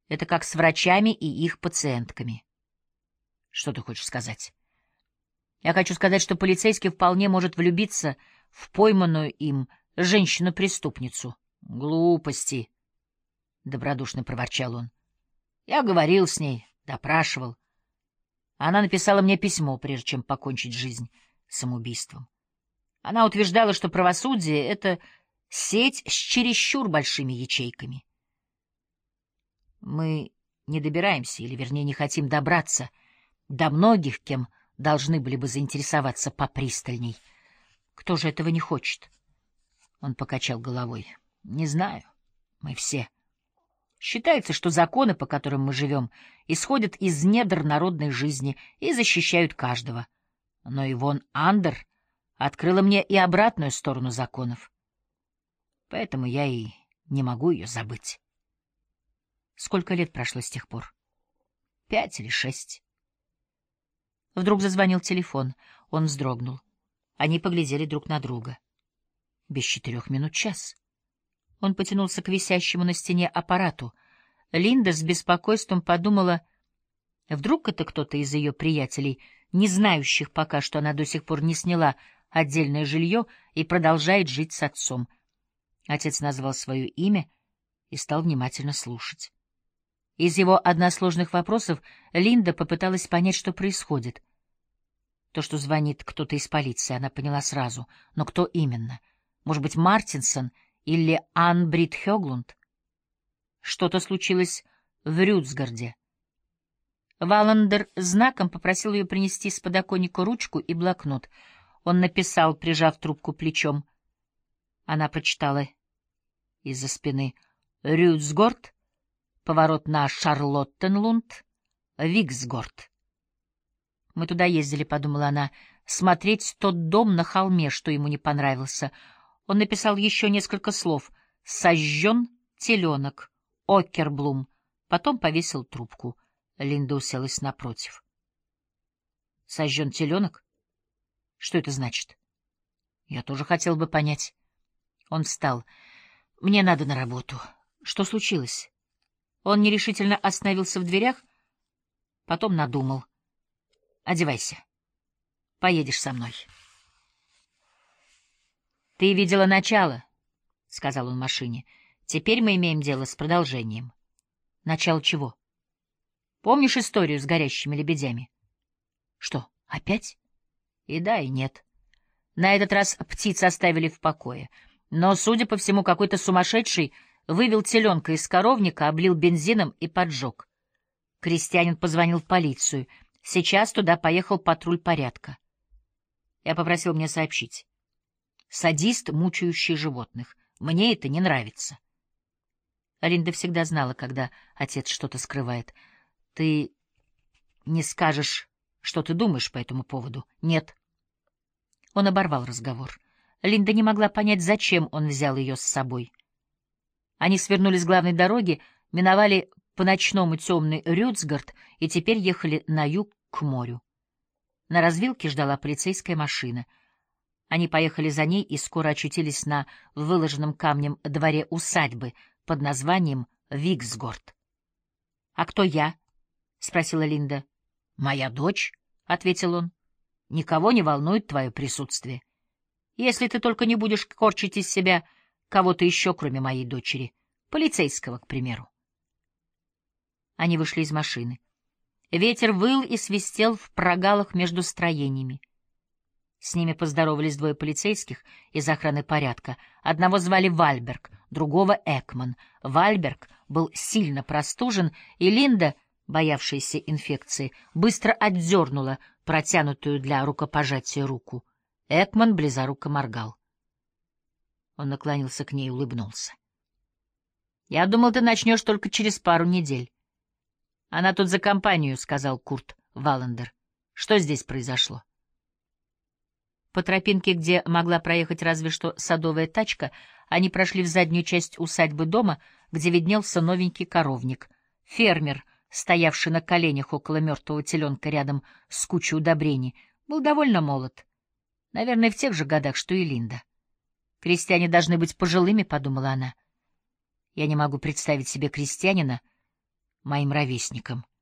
Это как с врачами и их пациентками. Что ты хочешь сказать? Я хочу сказать, что полицейский вполне может влюбиться в пойманную им женщину-преступницу. Глупости, — добродушно проворчал он. Я говорил с ней, допрашивал. Она написала мне письмо, прежде чем покончить жизнь самоубийством. Она утверждала, что правосудие — это сеть с чересчур большими ячейками. Мы не добираемся, или, вернее, не хотим добраться до многих, кем должны были бы заинтересоваться попристальней. Кто же этого не хочет? Он покачал головой. Не знаю. Мы все. Считается, что законы, по которым мы живем, исходят из недр народной жизни и защищают каждого. Но Ивон Андер открыла мне и обратную сторону законов. Поэтому я и не могу ее забыть. Сколько лет прошло с тех пор? 5 или 6. Вдруг зазвонил телефон. Он вздрогнул. Они поглядели друг на друга. Без 4 минут час. Он потянулся к висящему на стене аппарату. Линда с беспокойством подумала, вдруг это кто-то из ее приятелей, не знающих пока, что она до сих пор не сняла отдельное жилье и продолжает жить с отцом. Отец назвал свое имя и стал внимательно слушать. Из его односложных вопросов Линда попыталась понять, что происходит. То, что звонит кто-то из полиции, она поняла сразу. Но кто именно? Может быть, Мартинсон или Анн-Брит Хёглунд? Что-то случилось в Рюцгарде. Валандер знаком попросил ее принести с подоконника ручку и блокнот. Он написал, прижав трубку плечом. Она прочитала из-за спины: Рюцгорд, поворот на Шарлоттенлунд, Виксгорд. «Мы туда ездили», — подумала она, — «смотреть тот дом на холме, что ему не понравился». Он написал еще несколько слов: «Сожжен теленок, Оккерблум». Потом повесил трубку. Линда уселась напротив. «Сожжен теленок? Что это значит?» «Я тоже хотел бы понять». Он встал. «Мне надо на работу». «Что случилось?» Он нерешительно остановился в дверях, потом надумал. «Одевайся. Поедешь со мной». «Ты видела начало», — сказал он в машине. «Теперь мы имеем дело с продолжением». «Начало чего?» «Помнишь историю с горящими лебедями?» «Что, опять?» «И да, и нет. На этот раз птиц оставили в покое. Но, судя по всему, какой-то сумасшедший вывел теленка из коровника, облил бензином и поджег. Крестьянин позвонил в полицию. Сейчас туда поехал патруль порядка. Я попросил мне сообщить. Садист, мучающий животных. Мне это не нравится». Линда всегда знала, когда отец что-то скрывает. «Ты не скажешь, что ты думаешь по этому поводу?» «Нет». Он оборвал разговор. Линда не могла понять, зачем он взял ее с собой. Они свернули с главной дороги, миновали по-ночному темный Рюцгард и теперь ехали на юг к морю. На развилке ждала полицейская машина. Они поехали за ней и скоро очутились на выложенном камнем дворе усадьбы под названием Виксгорд. «А кто я?» — спросила Линда. «Моя дочь», — ответил он. «Никого не волнует твое присутствие. Если ты только не будешь корчить из себя кого-то еще, кроме моей дочери, полицейского, к примеру». Они вышли из машины. Ветер выл и свистел в прогалах между строениями. С ними поздоровались 2 полицейских из охраны порядка. Одного звали Вальберг, другого — Экман. Вальберг был сильно простужен, и Линда, боявшаяся инфекции, быстро отдернула протянутую для рукопожатия руку. Экман близоруко моргал. Он наклонился к ней и улыбнулся. «Я думал, ты начнешь только через пару недель». «Она тут за компанию», — сказал Курт Валандер. «Что здесь произошло?» По тропинке, где могла проехать разве что садовая тачка, они прошли в заднюю часть усадьбы дома, где виднелся новенький коровник. Фермер, стоявший на коленях около мертвого теленка рядом с кучей удобрений, был довольно молод. Наверное, в тех же годах, что и Линда. «Крестьяне должны быть пожилыми», — подумала она. «Я не могу представить себе крестьянина моим ровесникам.